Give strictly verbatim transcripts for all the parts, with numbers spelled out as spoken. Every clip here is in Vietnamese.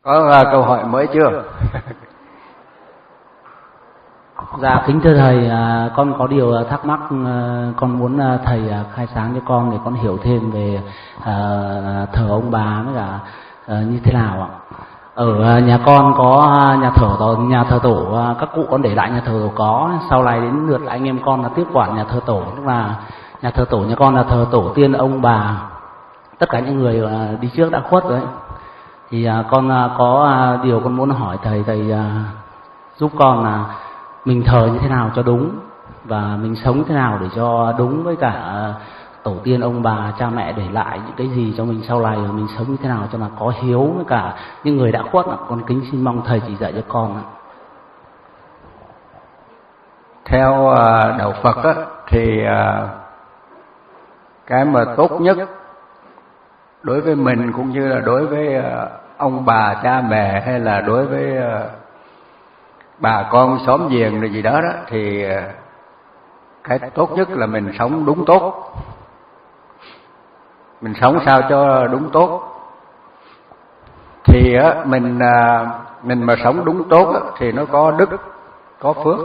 Có uh, câu hỏi mới chưa? Dạ kính thưa thầy, à, con có điều thắc mắc, à, con muốn à, thầy à, khai sáng cho con để con hiểu thêm về à, thờ ông bà với cả à, như thế nào ạ. Ở à, nhà con có nhà thờ tổ, nhà thờ tổ à, các cụ con để lại nhà thờ tổ có, sau này đến lượt anh em con là tiếp quản nhà thờ tổ, tức là nhà thờ tổ nhà con là thờ tổ tiên ông bà, tất cả những người à, đi trước đã khuất rồi. Thì à, con à, có à, điều con muốn hỏi thầy, thầy à, giúp con là mình thờ như thế nào cho đúng và mình sống thế nào để cho đúng với cả tổ tiên ông bà cha mẹ để lại những cái gì cho mình sau này, và mình sống như thế nào cho là có hiếu với cả những người đã khuất. Con kính xin mong thầy chỉ dạy cho con. Theo đạo Phật á, thì cái mà tốt nhất đối với mình cũng như là đối với ông bà cha mẹ hay là đối với bà con xóm giềng rồi gì đó đó, thì cái tốt nhất là mình sống đúng tốt. Mình sống sao cho đúng tốt. Thì á, mình mình mà sống đúng tốt á, thì nó có đức, có phước.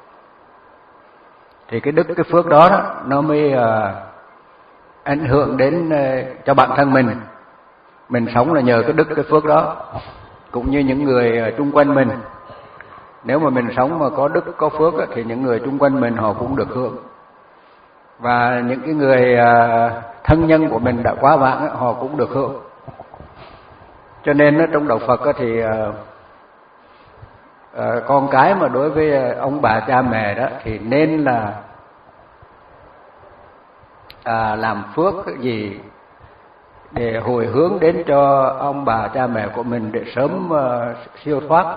Thì cái đức, cái phước đó, đó nó mới uh, ảnh hưởng đến uh, cho bản thân mình. Mình sống là nhờ cái đức, cái phước đó. Cũng như những người uh, chung quanh mình. Nếu mà mình sống mà có đức, có phước á, thì những người chung quanh mình họ cũng được hưởng. Và những cái người uh, thân nhân của mình đã quá vãng á, họ cũng được hưởng. Cho nên á, trong đạo Phật á, thì uh, uh, con cái mà đối với ông bà cha mẹ đó thì nên là uh, làm phước cái gì để hồi hướng đến cho ông bà cha mẹ của mình để sớm uh, siêu thoát.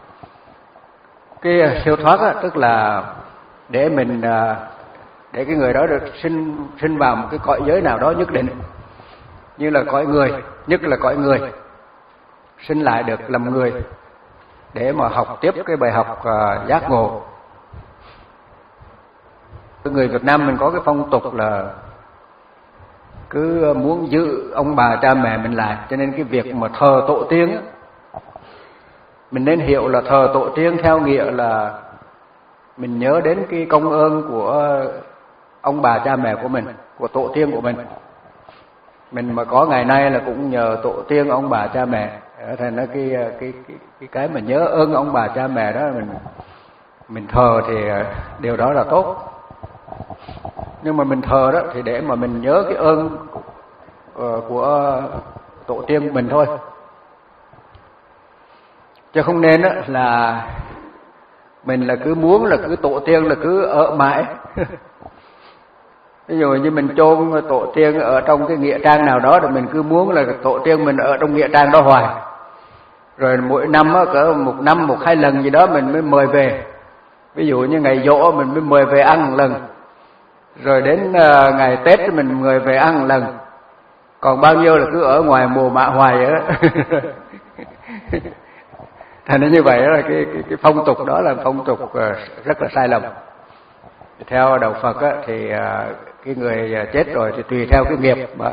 Cái siêu thoát á, tức là để mình uh, để cái người đó được sinh sinh vào một cái cõi giới nào đó nhất định, như là cõi người, nhất là cõi người, sinh lại được làm người để mà học tiếp cái bài học uh, giác ngộ. Người Việt Nam mình có cái phong tục là cứ muốn giữ ông bà cha mẹ mình lại, cho nên cái việc mà thờ tổ tiên mình nên hiểu là thờ tổ tiên theo nghĩa là mình nhớ đến cái công ơn của ông bà cha mẹ của mình, của tổ tiên của mình. Mình mà có ngày nay là cũng nhờ tổ tiên ông bà cha mẹ. Thành ra cái cái cái cái cái mà nhớ ơn ông bà cha mẹ đó mình mình thờ thì điều đó là tốt. Nhưng mà mình thờ đó thì để mà mình nhớ cái ơn của tổ tiên của mình thôi, chứ không nên đó là mình là cứ muốn là cứ tổ tiên là cứ ở mãi. Ví dụ như mình chôn tổ tiên ở trong cái nghĩa trang nào đó, rồi mình cứ muốn là tổ tiên mình ở trong nghĩa trang đó hoài. Rồi mỗi năm á, cỡ một năm một hai lần gì đó mình mới mời về. Ví dụ như ngày giỗ mình mới mời về ăn một lần. Rồi đến uh, ngày Tết mình mời về ăn một lần. Còn bao nhiêu là cứ ở ngoài mồ mạ hoài đó. Thành ra như vậy là cái, cái, cái phong tục đó là phong tục uh, rất là sai lầm. Theo đạo Phật á, thì uh, cái người chết rồi thì tùy theo cái nghiệp mà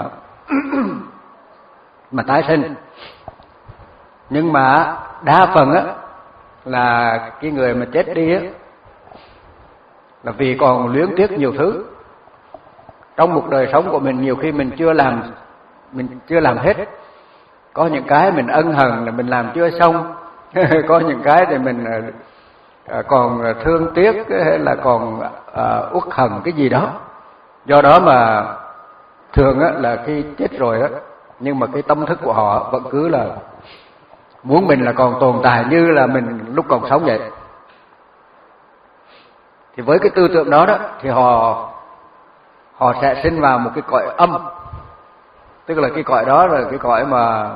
mà tái sinh. Nhưng mà đa phần á là cái người mà chết đi á là vì còn luyến tiếc nhiều thứ. Trong một đời sống của mình nhiều khi mình chưa làm mình chưa làm hết. Có những cái mình ân hận là mình làm chưa xong. Có những cái thì mình uh, còn thương tiếc hay là còn uh, uất hận cái gì đó. Do đó mà thường á là khi chết rồi á, nhưng mà cái tâm thức của họ vẫn cứ là muốn mình là còn tồn tại như là mình lúc còn sống vậy. Thì với cái tư tưởng đó đó thì họ họ sẽ sinh vào một cái cõi âm. Tức là cái cõi đó là cái cõi mà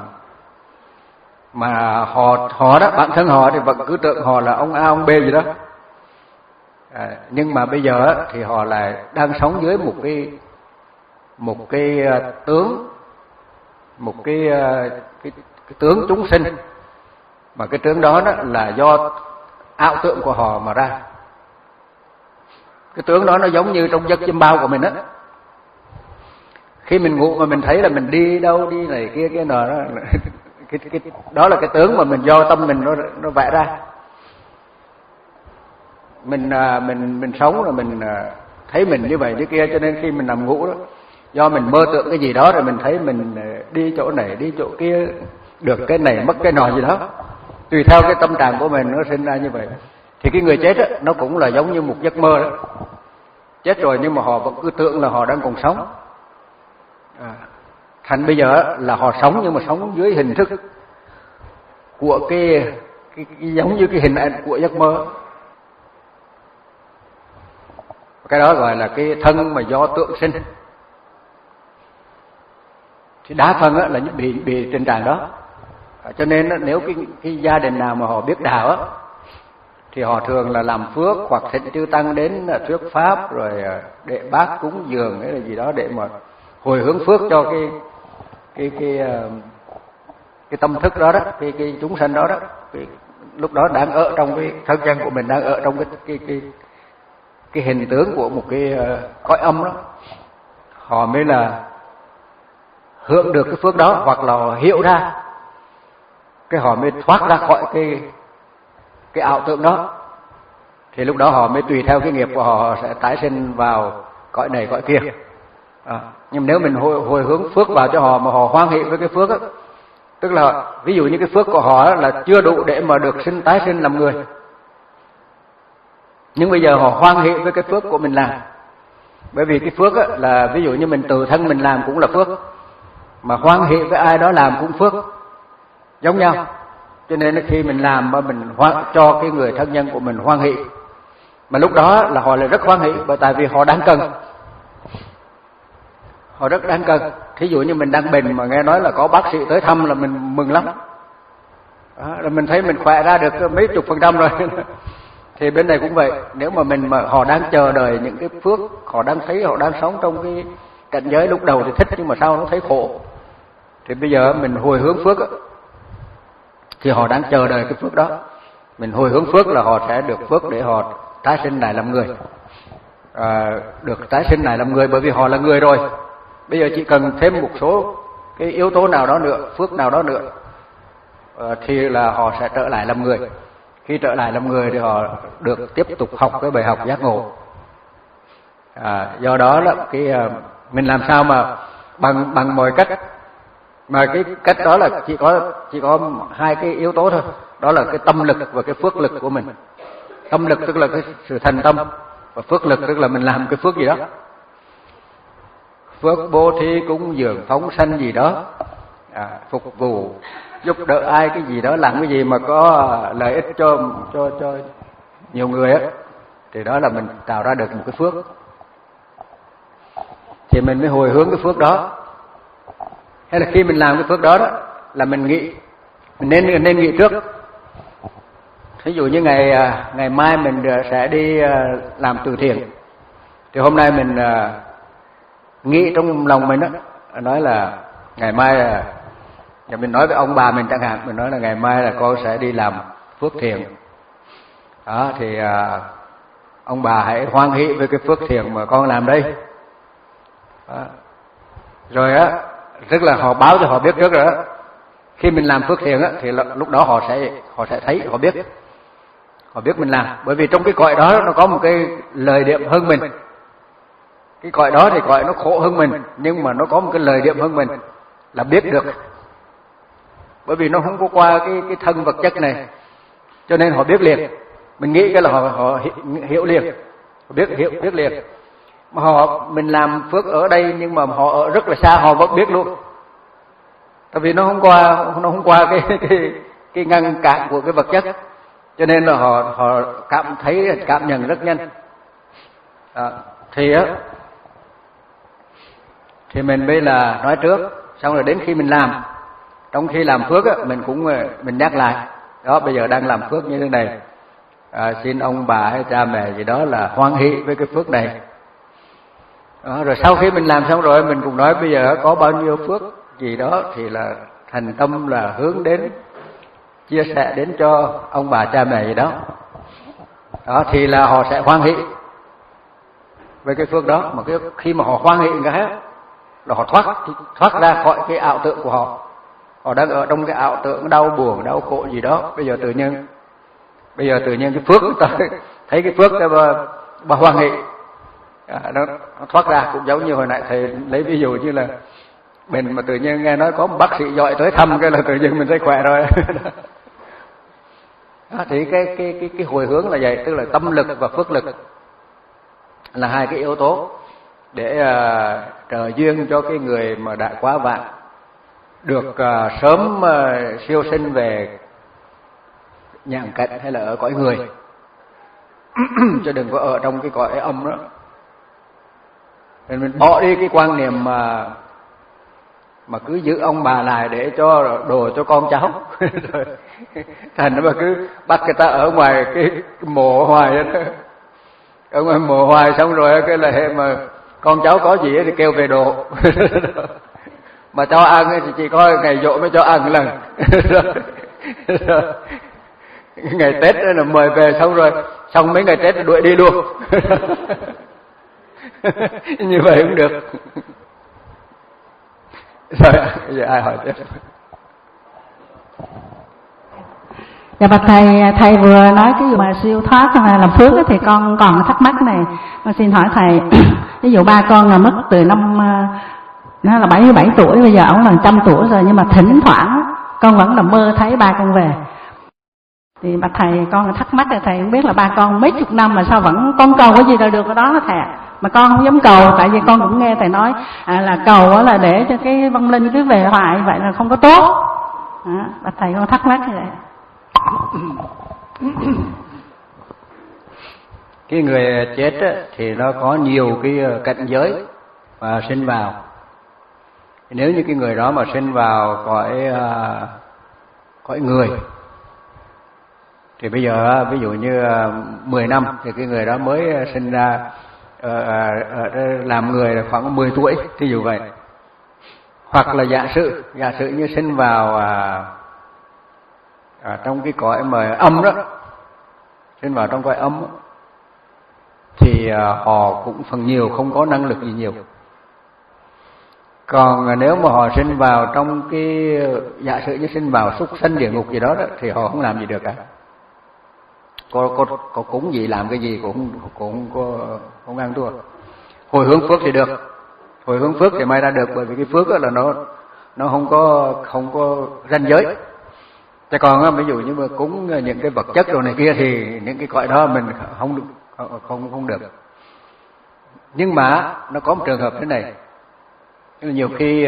mà họ họ đó, bản thân họ thì vẫn cứ tưởng họ là ông A ông B gì đó. À, nhưng mà bây giờ á, thì họ lại đang sống dưới một cái một cái uh, tướng một cái, uh, cái cái tướng chúng sinh, mà cái tướng đó, đó là do ảo tưởng của họ mà ra. Cái tướng đó nó giống như trong giấc chiêm bao của mình á. Khi mình ngủ mà mình thấy là mình đi đâu đi này kia kia nọ đó, cái, cái đó là cái tướng mà mình do tâm mình nó nó vẽ ra. Mình mình mình sống là mình thấy mình như vậy như kia, cho nên khi mình nằm ngủ đó, do mình mơ tưởng cái gì đó rồi mình thấy mình đi chỗ này đi chỗ kia, được cái này mất cái nọ gì đó, tùy theo cái tâm trạng của mình nó sinh ra như vậy. Thì cái người chết đó, nó cũng là giống như một giấc mơ đó. Chết rồi nhưng mà họ vẫn cứ tưởng là họ đang còn sống. À, thành bây giờ là họ sống nhưng mà sống dưới hình thức của cái, cái, cái giống như cái hình ảnh của giấc mơ. Cái đó gọi là cái thân mà do tượng sinh. Thì đa phần là bị bị tình trạng đó. À, cho nên nếu cái, cái gia đình nào mà họ biết đạo á, thì họ thường là làm phước hoặc thỉnh chư tăng đến thuyết pháp rồi để bác cúng dường hay là gì đó để mà hồi hướng phước cho cái cái cái cái tâm thức đó đó, cái cái chúng sanh đó đó, cái, lúc đó đang ở trong cái thân nhân của mình, đang ở trong cái cái cái cái hình tướng của một cái cõi âm đó, họ mới là hưởng được cái phước đó, hoặc là họ hiểu ra cái họ mới thoát ra khỏi cái cái ảo tưởng đó. Thì lúc đó họ mới tùy theo cái nghiệp của họ, họ sẽ tái sinh vào cõi này cõi kia. À, nhưng nếu mình hồi, hồi hướng phước vào cho họ mà họ hoan hỷ với cái phước đó, tức là ví dụ như cái phước của họ là chưa đủ để mà được sinh tái sinh làm người, nhưng bây giờ họ hoan hỷ với cái phước của mình làm. Bởi vì cái phước là ví dụ như mình tự thân mình làm cũng là phước, mà hoan hỷ với ai đó làm cũng phước, giống nhau. Cho nên khi mình làm mà mình hoan, cho cái người thân nhân của mình hoan hỷ, mà lúc đó là họ lại rất hoan hỷ, bởi tại vì họ đang cần, họ rất đáng cần. Thí dụ như mình đang bệnh mà nghe nói là có bác sĩ tới thăm là mình mừng lắm. Đó, là mình thấy mình khỏe ra được mấy chục phần trăm rồi. Thì bên này cũng vậy, nếu mà mình mà họ đang chờ đợi những cái phước, họ đang thấy họ đang sống trong cái cảnh giới lúc đầu thì thích, nhưng mà sau nó thấy khổ, thì bây giờ mình hồi hướng phước thì họ đang chờ đợi cái phước đó. Mình hồi hướng phước là họ sẽ được phước để họ tái sinh lại làm người, à, được tái sinh lại làm người, bởi vì họ là người rồi. Bây giờ chỉ cần thêm một số cái yếu tố nào đó nữa, phước nào đó nữa, à, thì là họ sẽ trở lại làm người. Khi trở lại làm người thì họ được tiếp tục học cái bài học giác ngộ. À, do đó là cái mình làm sao mà bằng bằng mọi cách, mà cái cách đó là chỉ có chỉ có hai cái yếu tố thôi, đó là cái tâm lực và cái phước lực của mình. Tâm lực tức là cái sự thành tâm, và phước lực tức là mình làm cái phước gì đó, phước bố thí cúng dường phóng sanh gì đó, à, phục vụ giúp đỡ ai cái gì đó, làm cái gì mà có lợi ích cho cho cho nhiều người á, thì đó là mình tạo ra được một cái phước. Thì mình mới hồi hướng cái phước đó. Hay là khi mình làm cái phước đó đó là mình nghĩ, mình nên nên nghĩ trước. Ví dụ như ngày ngày mai mình sẽ đi làm từ thiện, thì hôm nay mình nghĩ trong lòng mình đó, nói là ngày mai, và mình nói với ông bà mình chẳng hạn, mình nói là ngày mai là con sẽ đi làm phước thiện. Đó thì à, ông bà hãy hoan hỷ với cái phước thiện mà con làm đây. Đó. Rồi á, tức là họ báo cho họ biết trước rồi đó. Khi mình làm phước thiện á, thì lúc đó họ sẽ họ sẽ thấy, họ biết, họ biết mình làm. Bởi vì trong cái cõi đó nó có một cái lời điểm hơn mình. Cái cõi đó thì cõi nó khổ hơn mình, nhưng mà nó có một cái lời điểm hơn mình là biết được. Bởi vì nó không có qua cái cái thân vật chất này, cho nên họ biết liền. Mình nghĩ cái là họ họ hiểu liền, họ biết hiểu biết liền. Mà họ mình làm phước ở đây nhưng mà họ ở rất là xa, họ vẫn biết luôn. Tại vì nó không qua nó không qua cái cái cái ngăn cản của cái vật chất, cho nên là họ họ cảm thấy cảm nhận rất nhanh. À, thì á thì mình mới là nói trước, xong rồi đến khi mình làm, trong khi làm phước á, mình cũng mình nhắc lại đó, bây giờ đang làm phước như thế này, à, xin ông bà hay cha mẹ gì đó là hoan hỷ với cái phước này. Đó, rồi sau khi mình làm xong rồi mình cũng nói bây giờ có bao nhiêu phước gì đó thì là thành tâm là hướng đến chia sẻ đến cho ông bà cha mẹ gì đó. Đó thì là họ sẽ hoan hỷ với cái phước đó. Mà cái khi mà họ hoan hỷ cái là họ thoát thoát ra khỏi cái ảo tưởng của họ. họ đang ở trong cái ảo tưởng đau buồn đau khổ gì đó. Bây giờ tự nhiên bây giờ tự nhiên cái phước ta thấy cái phước cái bà, bà hoan hỷ à, nó, nó thoát ra. Cũng giống như hồi nãy thầy lấy ví dụ như là mình mà tự nhiên nghe nói có một bác sĩ giỏi tới thăm cái là tự nhiên mình thấy khỏe rồi. À, thì cái cái cái cái hồi hướng là vậy, tức là tâm lực và phước lực là hai cái yếu tố để uh, trợ duyên cho cái người mà đã quá vạn được uh, sớm uh, siêu sinh về nhàn cảnh hay là ở cõi người. Chứ đừng có ở trong cái cõi âm đó. Nên mình bỏ đi cái quan niệm mà mà cứ giữ ông bà lại để cho đồ cho con cháu. Thành mà cứ bắt người ta ở ngoài cái, cái mộ hoài đó. Ở ngoài mộ hoài xong rồi cái là hệ mà con cháu có gì thì kêu về đồ. Mà cho ăn thì chỉ có ngày giỗ mới cho ăn lần. Ngày Tết là mời về xong rồi, xong mấy ngày Tết đuổi đi luôn. Như vậy cũng được. Rồi, bây giờ ai hỏi tiếp? Dạ bạch thầy, thầy vừa nói cái vụ mà siêu thoát hay làm phước thì con còn thắc mắc này, con xin hỏi thầy. Ví dụ ba con là mất từ năm nó là bảy mươi bảy tuổi, bây giờ ổng là trăm tuổi rồi, nhưng mà thỉnh thoảng con vẫn là mơ thấy ba con về. Thì bạch thầy, con thắc mắc là thầy không biết là ba con mấy chục năm mà sao vẫn con cầu cái gì đâu được cái đó đó thầy. Mà con không dám cầu, tại vì con cũng nghe thầy nói à, là cầu là để cho cái vong linh cứ về hoài, vậy là không có tốt. À, bạch thầy con thắc mắc như vậy. Cái người chết thì nó có nhiều cái cảnh giới mà sinh vào. Nếu như cái người đó mà sinh vào cõi cõi người thì bây giờ ví dụ như mười năm thì cái người đó mới sinh ra làm người là khoảng mười tuổi, thí dụ vậy. Hoặc là giả sử giả sử như sinh vào À, trong cái cõi mà âm đó, sinh vào trong cõi âm đó, thì à, họ cũng phần nhiều không có năng lực gì nhiều. Còn à, nếu mà họ sinh vào trong cái giả sử như sinh vào súc sanh địa ngục gì đó, đó thì họ không làm gì được cả. Có có có cúng gì làm cái gì cũng cũng có không ăn thua. Hồi hướng phước thì được, hồi hướng phước thì may ra được, bởi vì cái phước đó là nó nó không có không có ranh giới. Chứ còn ví dụ như mà cúng những cái vật chất đồ này kia thì những cái cõi đó mình không không không được. Nhưng mà nó có một trường hợp thế này, nhiều khi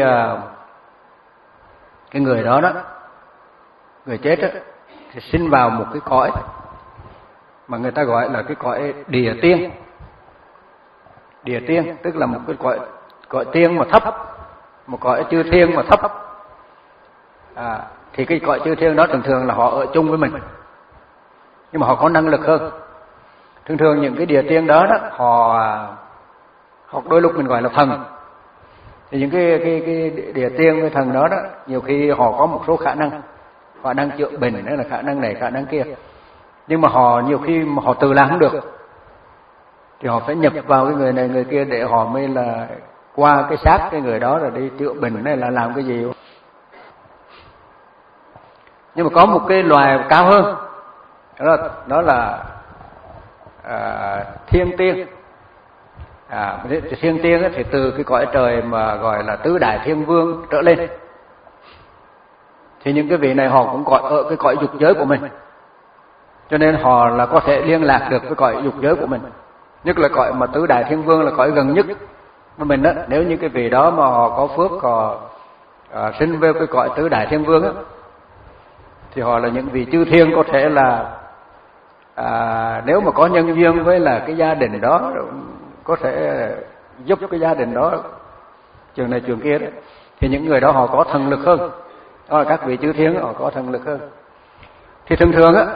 cái người đó đó, người chết đó, thì sinh vào một cái cõi mà người ta gọi là cái cõi địa tiên. Địa tiên tức là một cái cõi cõi tiên mà thấp, một cõi chư thiên mà thấp. À, thì cái cõi chư thiên đó thường thường là họ ở chung với mình, nhưng mà họ có năng lực hơn. Thường thường những cái địa tiên đó, đó họ họ đôi lúc mình gọi là thần. Thì những cái cái cái địa tiên cái thần đó đó, nhiều khi họ có một số khả năng, khả năng chữa bệnh, đó là khả năng này khả năng kia. Nhưng mà họ nhiều khi mà họ tự làm không được, thì họ phải nhập vào cái người này người kia để họ mới là qua cái xác cái người đó rồi đi chữa bệnh hay là làm cái gì. Nhưng mà có một cái loài cao hơn, đó là, đó là à, thiên tiên. À, thiên tiên thì từ cái cõi trời mà gọi là tứ đại thiên vương trở lên. Thì những cái vị này họ cũng gọi ở cái cõi dục giới của mình, cho nên họ là có thể liên lạc được với cõi dục giới của mình. Nhất là cõi mà tứ đại thiên vương là cõi gần nhất với mình đó. Nếu như cái vị đó mà họ có phước, họ à, sinh về cái cõi tứ đại thiên vương á, thì họ là những vị chư thiên có thể là à, nếu mà có nhân duyên với là cái gia đình đó, có thể giúp cái gia đình đó trường này trường kia đấy, thì những người đó họ có thần lực hơn. Đó là các vị chư thiên họ có thần lực hơn. Thì thường thường á,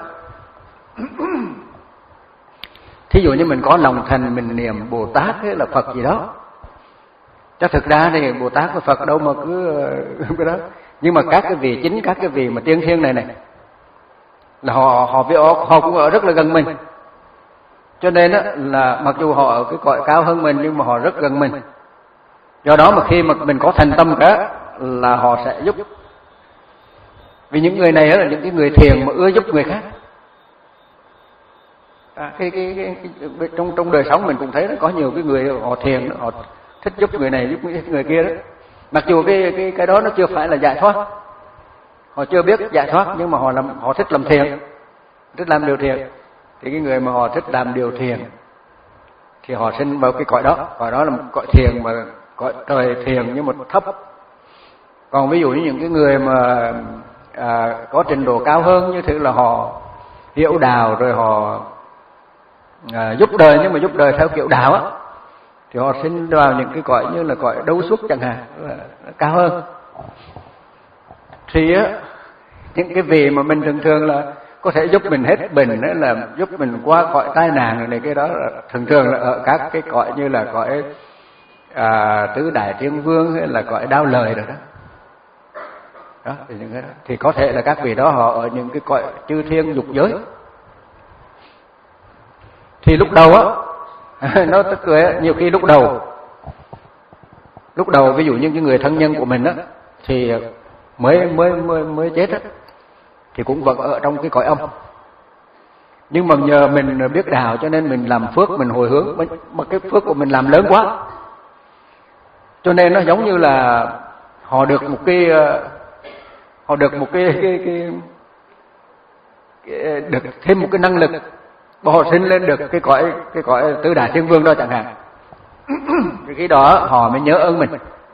thí dụ như mình có lòng thành, mình niệm Bồ Tát hay là Phật gì đó, chắc thực ra thì Bồ Tát và Phật đâu mà cứ cái đó. Nhưng mà các cái vị chính, các cái vị mà tiên thiên này này là họ họ với họ, họ cũng ở rất là gần mình. Cho nên á, là mặc dù họ ở cái cõi cao hơn mình nhưng mà họ rất gần mình. Do đó mà khi mà mình có thành tâm cả là họ sẽ giúp Vì những người này là những cái người thiền mà ưa giúp người khác. À, cái, cái, cái, cái, trong trong đời sống mình cũng thấy đó, có nhiều cái người họ thiền đó, họ thích giúp người này giúp người kia đó. Mặc dù cái cái cái đó nó chưa phải là giải thoát, họ chưa biết giải thoát, nhưng mà họ làm họ thích làm thiền, thích làm điều thiền. Thì cái người mà họ thích làm điều thiền thì họ sinh vào cái cõi đó, cõi đó là một cõi thiền mà cõi trời thiền nhưng mà thấp. Còn ví dụ như những cái người mà à, có trình độ cao hơn, như thế là họ hiểu đạo rồi họ à, giúp đời, nhưng mà giúp đời theo kiểu đạo á, thì họ sinh vào những cái cõi như là cõi đấu xuất chẳng hạn, là cao hơn. Thì á, những cái vị mà mình thường thường là có thể giúp mình hết bệnh, đấy là giúp mình qua cõi tai nạn rồi này, cái đó là thường thường là ở các cái cõi như là cõi à, tứ đại thiên vương hay là cõi đao lời rồi đó. Đó, thì, những cái đó. Thì có thể là các vị đó họ ở những cái cõi chư thiên dục giới. Thì lúc đầu á nó tức cười á, nhiều khi lúc đầu lúc đầu ví dụ như những người thân nhân của mình á thì mới mới mới mới chết á, thì cũng vẫn ở trong cái cõi âm. Nhưng mà nhờ mình biết đạo cho nên mình làm phước, mình hồi hướng, mà cái phước của mình làm lớn quá, cho nên nó giống như là họ được một cái họ được một cái, cái, cái, cái được thêm một cái năng lực, và họ sinh lên được cái cõi cái cõi tứ đại thiên vương đó chẳng hạn. Thì cái đó họ mới nhớ ơn mình.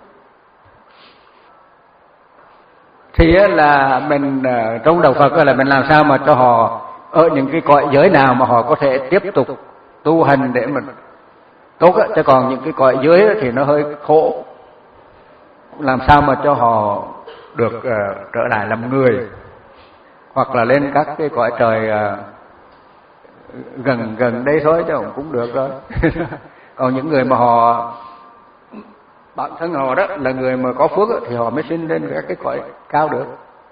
Thì là mình trong đạo Phật là mình làm sao mà cho họ ở những cái cõi giới nào mà họ có thể tiếp tục tu hành để mình tốt á, chứ còn những cái cõi dưới thì nó hơi khổ. Làm sao mà cho họ được uh, trở lại làm người, hoặc là lên các cái cõi trời uh, gần gần đây thôi chứ cũng được rồi. Còn những người mà họ bản thân họ đó là người mà có phước đó, thì họ mới sinh lên các cái cõi cao được.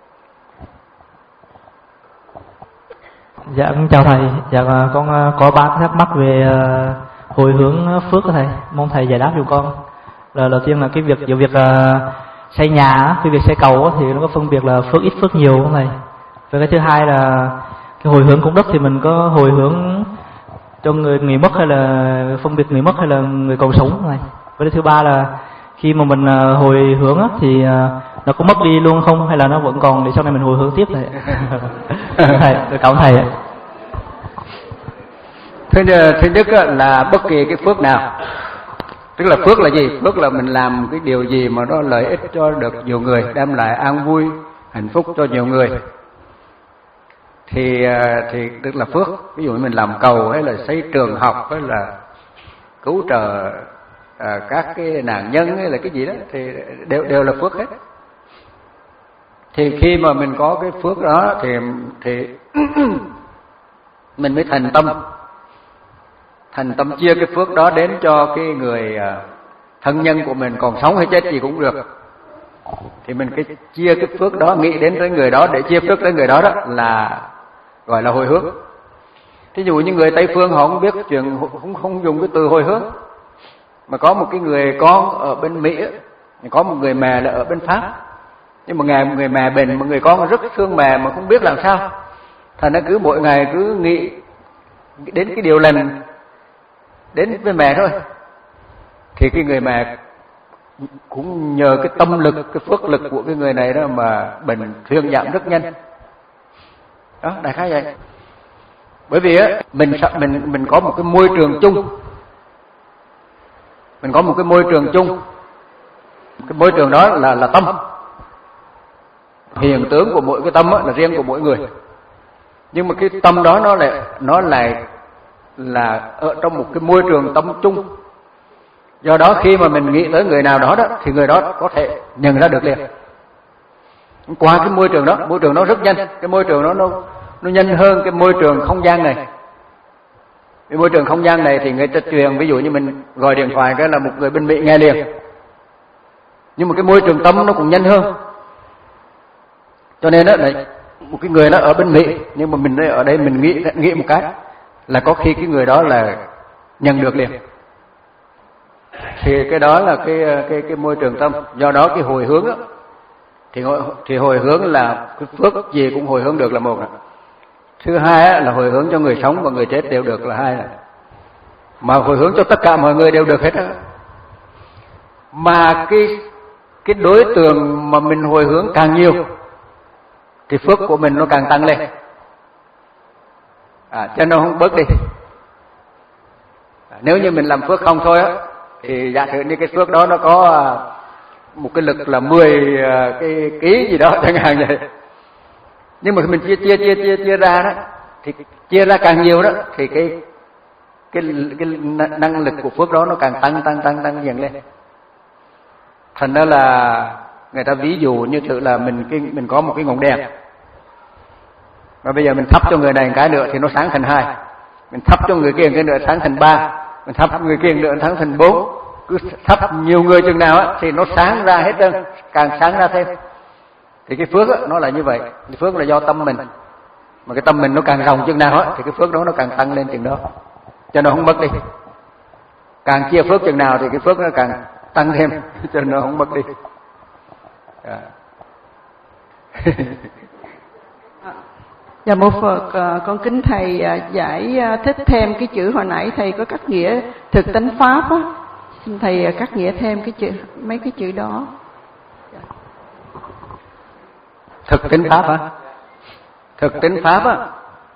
Dạ chào thầy, dạ con có ba thắc mắc về hồi hướng phước của thầy, mong thầy giải đáp giùm con. Là đầu tiên là cái việc giữa việc xây nhà, cái việc xây cầu thì nó có phân biệt là phước ít phước nhiều không thầy? Và cái thứ hai là cái hồi hướng công đức thì mình có hồi hướng cho người người mất hay là phân biệt người mất hay là người còn sống không thầy? Và cái thứ ba là khi mà mình hồi hướng á, thì nó có mất đi luôn không hay là nó vẫn còn để sau này mình hồi hướng tiếp thầy? Thầy, tôi cảm ơn thầy ạ. Thứ, thứ nhất là bất kỳ cái phước nào, tức là phước là gì? Phước là mình làm cái điều gì mà nó lợi ích cho được nhiều người, đem lại an vui, hạnh phúc cho nhiều người, thì thì tức là phước. Ví dụ như mình làm cầu hay là xây trường học hay là cứu trợ à, các cái nạn nhân hay là cái gì đó thì đều đều là phước hết. Thì khi mà mình có cái phước đó thì thì mình mới thành tâm thành tâm chia cái phước đó đến cho cái người thân nhân của mình, còn sống hay chết gì cũng được. Thì mình cái chia cái phước đó, nghĩ đến tới người đó để chia phước tới người đó, đó là gọi là hồi hướng. Thí dụ như người Tây phương họ không biết chuyện, không không dùng cái từ hồi hướng, mà có một cái người con ở bên Mỹ, có một người mẹ là ở bên Pháp, nhưng mà ngày một người mẹ bệnh, một người con rất thương mẹ mà không biết làm sao, thành ra cứ mỗi ngày cứ nghĩ đến cái điều lành đến với mẹ thôi. Thì cái người mẹ cũng nhờ cái tâm lực, cái phước lực của cái người này đó mà bệnh thuyên giảm rất nhanh. Đó, đại khái vậy. Bởi vì á mình mình mình có một cái môi trường chung, mình có một cái môi trường chung, cái môi trường đó là là tâm. Hiện tướng của mỗi cái tâm á là riêng của mỗi người, nhưng mà cái tâm đó nó lại nó lại là ở trong một cái môi trường tâm chung. Do đó khi mà mình nghĩ tới người nào đó đó thì người đó có thể nhận ra được liền qua cái môi trường đó. Môi trường nó rất nhanh, cái môi trường đó nó nó nhanh hơn cái môi trường không gian này. Cái môi trường không gian này thì người ta truyền, ví dụ như mình gọi điện thoại cái là một người bên Mỹ nghe liền, nhưng mà cái môi trường tâm nó cũng nhanh hơn. Cho nên đó là một cái người nó ở bên Mỹ, nhưng mà mình ở đây mình nghĩ nghĩ một cái là có khi cái người đó là nhận được liền. Thì cái đó là cái cái cái môi trường tâm. Do đó cái hồi hướng đó, thì thì hồi hướng là cái phước gì cũng hồi hướng được là một. Thứ hai là hồi hướng cho người sống và người chết đều được là hai. Mà hồi hướng cho tất cả mọi người đều được hết á. Mà cái cái đối tượng mà mình hồi hướng càng nhiều thì phước của mình nó càng tăng lên. À, cho nó không bớt đi. À, nếu như mình làm phước không thôi á thì giả sử như cái phước đó nó có một cái lực là mười cái ký gì đó chẳng hạn vậy. Nhưng mà mình chia chia chia chia chia ra đó thì chia ra càng nhiều đó thì cái cái cái năng lực của phước đó nó càng tăng tăng tăng tăng dần lên. Thành ra là người ta ví dụ như tự là mình cái mình có một cái ngọn đèn. Và bây giờ mình thắp cho người này một cái nữa thì nó sáng thành hai. Mình thắp cho người kia một cái nữa sáng thành ba. Mình thắp người kia một nữa sáng thành bốn. Cứ thắp nhiều người chừng nào á thì nó sáng ra hết trơn, càng sáng ra thêm. Thì cái phước á, nó là như vậy. Cái phước là do tâm mình. Mà cái tâm mình nó càng rộng chừng nào á thì cái phước đó nó càng tăng lên chừng đó. Cho nó không mất đi. Càng chia phước chừng nào thì cái phước nó càng tăng thêm cho nó không mất đi. À. Dạ mô Phật, con kính thầy giải thích thêm cái chữ hồi nãy thầy có cắt nghĩa thực tánh pháp á, xin thầy cắt nghĩa thêm cái chữ mấy cái chữ đó. Thực tính pháp hả? Thực tính pháp á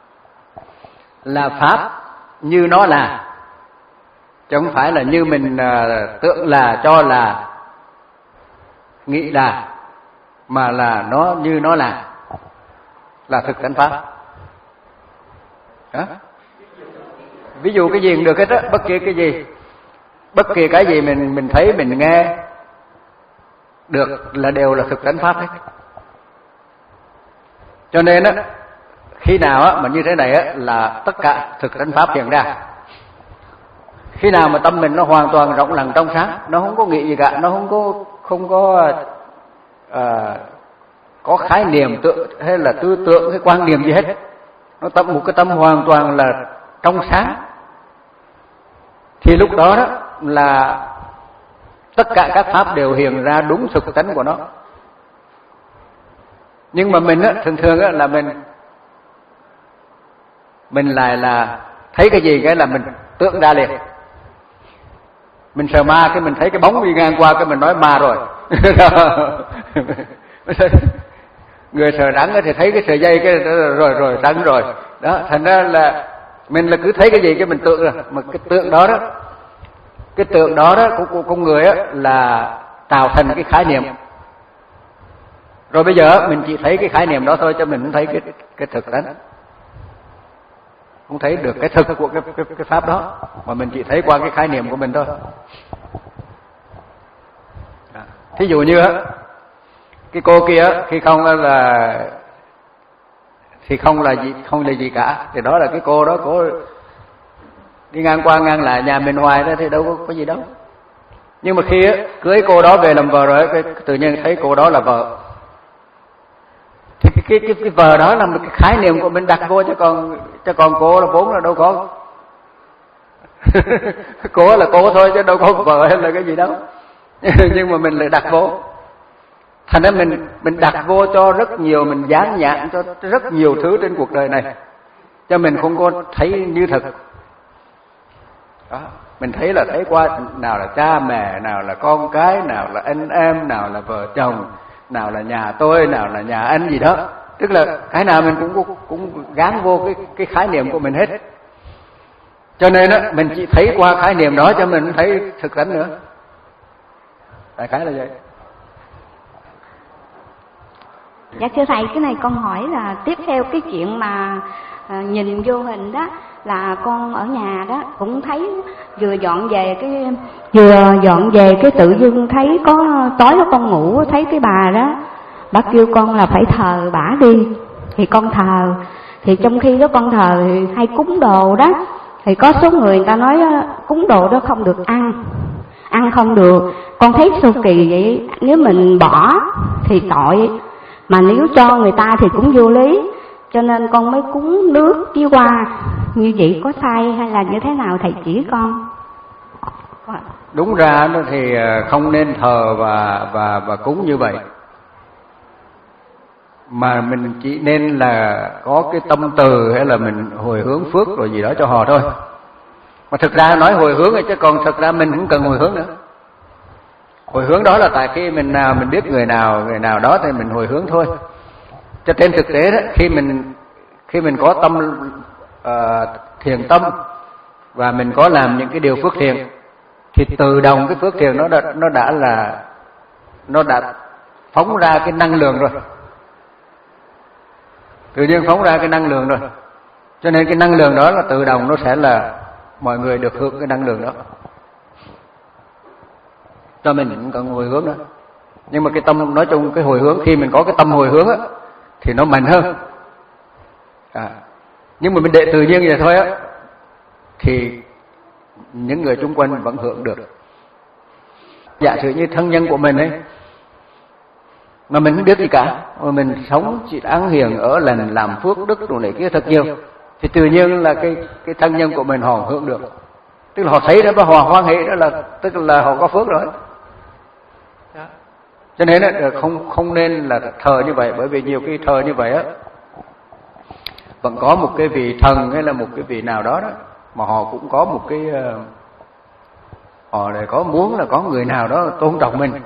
là pháp như nó là, chứ không phải là như mình uh, tưởng là, cho là, nghĩ là, mà là nó như nó là, là thực tánh pháp. Hả? Ví dụ cái gì cũng được hết á, bất kỳ cái gì, bất kỳ cái gì mình mình thấy mình nghe được là đều là thực tánh pháp hết. Cho nên á, khi nào á mà như thế này á là tất cả thực tánh pháp hiện ra. Khi nào mà tâm mình nó hoàn toàn rộng lặng trong sáng, nó không có nghĩ gì cả, nó không có không có uh, có khái niệm tượng hay là tư tưởng hay quan niệm gì hết, nó tâm một cái tâm hoàn toàn là trong sáng, thì lúc đó đó là tất cả các pháp đều hiện ra đúng thực tánh của nó. Nhưng mà mình á, thường thường á là mình mình lại là thấy cái gì cái là mình tưởng ra liền. Mình sợ ma cái mình thấy cái bóng đi ngang qua cái mình nói ma rồi. Người sợ rắn thì thấy cái sợi dây cái rồi rồi rắn rồi. Đó, thành ra là mình là cứ thấy cái gì cái mình tưởng rồi, mà cái tượng đó đó, cái tượng đó đó của, của con người á là tạo thành cái khái niệm. Rồi bây giờ mình chỉ thấy cái khái niệm đó thôi, cho mình không thấy cái cái thực tánh, không thấy được cái thực của cái, cái cái pháp đó, mà mình chỉ thấy qua cái khái niệm của mình thôi. Thí dụ như á, cái cô kia khi không là thì không là gì, không là gì cả, thì đó là cái cô đó cô đi ngang qua ngang lại nhà mình hoài đó thì đâu có, có gì đâu. Nhưng mà khi á, cưới cô đó về làm vợ rồi, cái, tự nhiên thấy cô đó là vợ, thì cái cái cái, cái vợ đó là một cái khái niệm của mình đặt vô, cho còn cho còn cô là vốn là đâu có. Cô là cô thôi chứ đâu có vợ hay là cái gì đâu. Nhưng mà mình lại đặt vô, thành ra mình mình đặt vô cho rất nhiều, mình dán nhãn cho rất nhiều thứ trên cuộc đời này, cho mình không có thấy như thật. Đó, mình thấy là thấy qua, nào là cha mẹ, nào là con cái, nào là anh em, nào là vợ chồng, nào là nhà tôi, nào là nhà anh gì đó. Tức là cái nào mình cũng cũng gán vô cái cái khái niệm của mình hết. Cho nên á, mình chỉ thấy qua khái niệm đó cho mình không thấy thực tánh nữa. Đại khái là vậy. Dạ thưa thầy, cái này con hỏi là tiếp theo cái chuyện mà à, nhìn vô hình đó, là con ở nhà đó cũng thấy vừa dọn về cái vừa dọn về cái tự dưng thấy có tối lúc con ngủ thấy cái bà đó, bà kêu con là phải thờ bả đi, thì con thờ. Thì trong khi đó con thờ thì hay cúng đồ đó, thì có số người người ta nói cúng đồ đó không được ăn, ăn không được. Con thấy sao kỳ vậy, nếu mình bỏ thì tội, mà nếu cho người ta thì cũng vô lý, cho nên con mới cúng nước với hoa. Như vậy có sai hay là như thế nào thầy chỉ con? Đúng ra thì không nên thờ và và và cúng như vậy. mà mình chỉ nên là có cái tâm từ hay là mình hồi hướng phước rồi gì đó cho họ thôi. Mà thực ra nói hồi hướng ấy, chứ còn thực ra mình cũng cần hồi hướng nữa. Hồi hướng đó là tại khi mình nào mình biết người nào người nào đó thì mình hồi hướng thôi. Cho trên thực tế đó, khi mình khi mình có tâm uh, thiện tâm và mình có làm những cái điều phước thiện thì tự động cái phước thiện nó đã, nó đã là nó đã phóng ra cái năng lượng rồi. Tự nhiên phóng ra cái năng lượng rồi. Cho nên cái năng lượng đó là tự động nó sẽ là mọi người được hưởng cái năng lượng đó. Cho mình cũng cần hồi hướng đó. Nhưng mà cái tâm nói chung cái hồi hướng, khi mình có cái tâm hồi hướng á thì nó mạnh hơn. À, nhưng mà mình để tự nhiên vậy thôi á thì những người xung quanh vẫn hưởng được. Giả sử như thân nhân của mình ấy mà mình không biết gì cả, mà mình sống chỉ ăn hiền ở lành làm phước đức đồ này kia thật nhiều thì tự nhiên là cái cái thân nhân của mình họ hưởng được. Tức là họ thấy đó, họ hoan hỷ đó là tức là họ có phước rồi. Đó. Cho nên là không không nên là thờ như vậy, bởi vì nhiều khi thờ như vậy á vẫn có một cái vị thần hay là một cái vị nào đó đó mà họ cũng có một cái uh, họ lại có muốn là có người nào đó tôn trọng mình.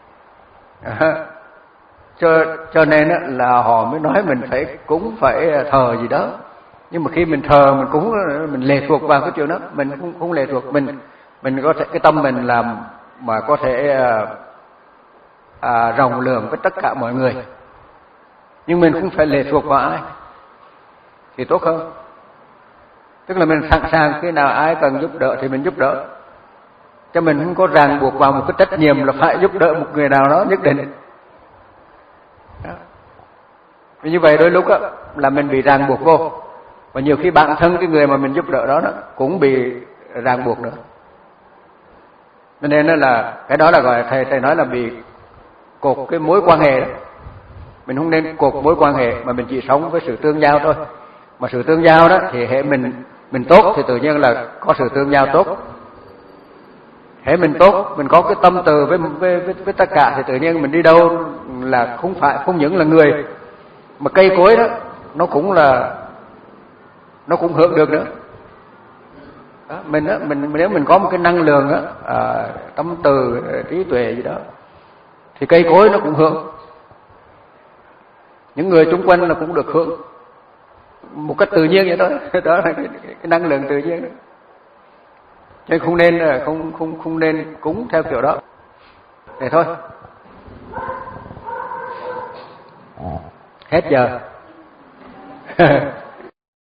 À, cho cho nên á, là họ mới nói mình phải cúng phải thờ gì đó. Nhưng mà khi mình thờ mình cúng mình lệ thuộc vào cái chuyện đó, mình không không lệ thuộc, mình mình có thể cái tâm mình làm mà có thể à, à, rộng lượng với tất cả mọi người, nhưng mình không phải lệ thuộc vào ai thì tốt hơn. Tức là mình sẵn sàng khi nào ai cần giúp đỡ thì mình giúp đỡ, cho mình không có ràng buộc vào một cái trách nhiệm là phải giúp đỡ một người nào đó nhất định. Đó. Vì như vậy đôi lúc á, là mình bị ràng buộc vô, và nhiều khi bản thân cái người mà mình giúp đỡ đó, đó cũng bị ràng buộc nữa. Cho nên là cái đó là gọi thầy thầy nói là bị cột cái mối quan hệ đó. Mình không nên cột mối quan hệ mà mình chỉ sống với sự tương giao thôi. Mà sự tương giao đó thì hệ mình mình tốt thì tự nhiên là có sự tương giao tốt. Hệ mình tốt, mình có cái tâm từ với với, với với tất cả thì tự nhiên mình đi đâu là không phải không những là người mà cây cối đó nó cũng là nó cũng hưởng được nữa. Đó, mình đó, mình nếu mình có một cái năng lượng đó, à, tâm từ trí tuệ gì đó thì cây cối nó cũng hưởng, những người xung quanh là cũng được hưởng một cách tự nhiên vậy thôi. Đó là cái, cái, cái năng lượng tự nhiên đó. Chứ không nên không không không nên cúng theo kiểu đó. Để thôi. Hết giờ.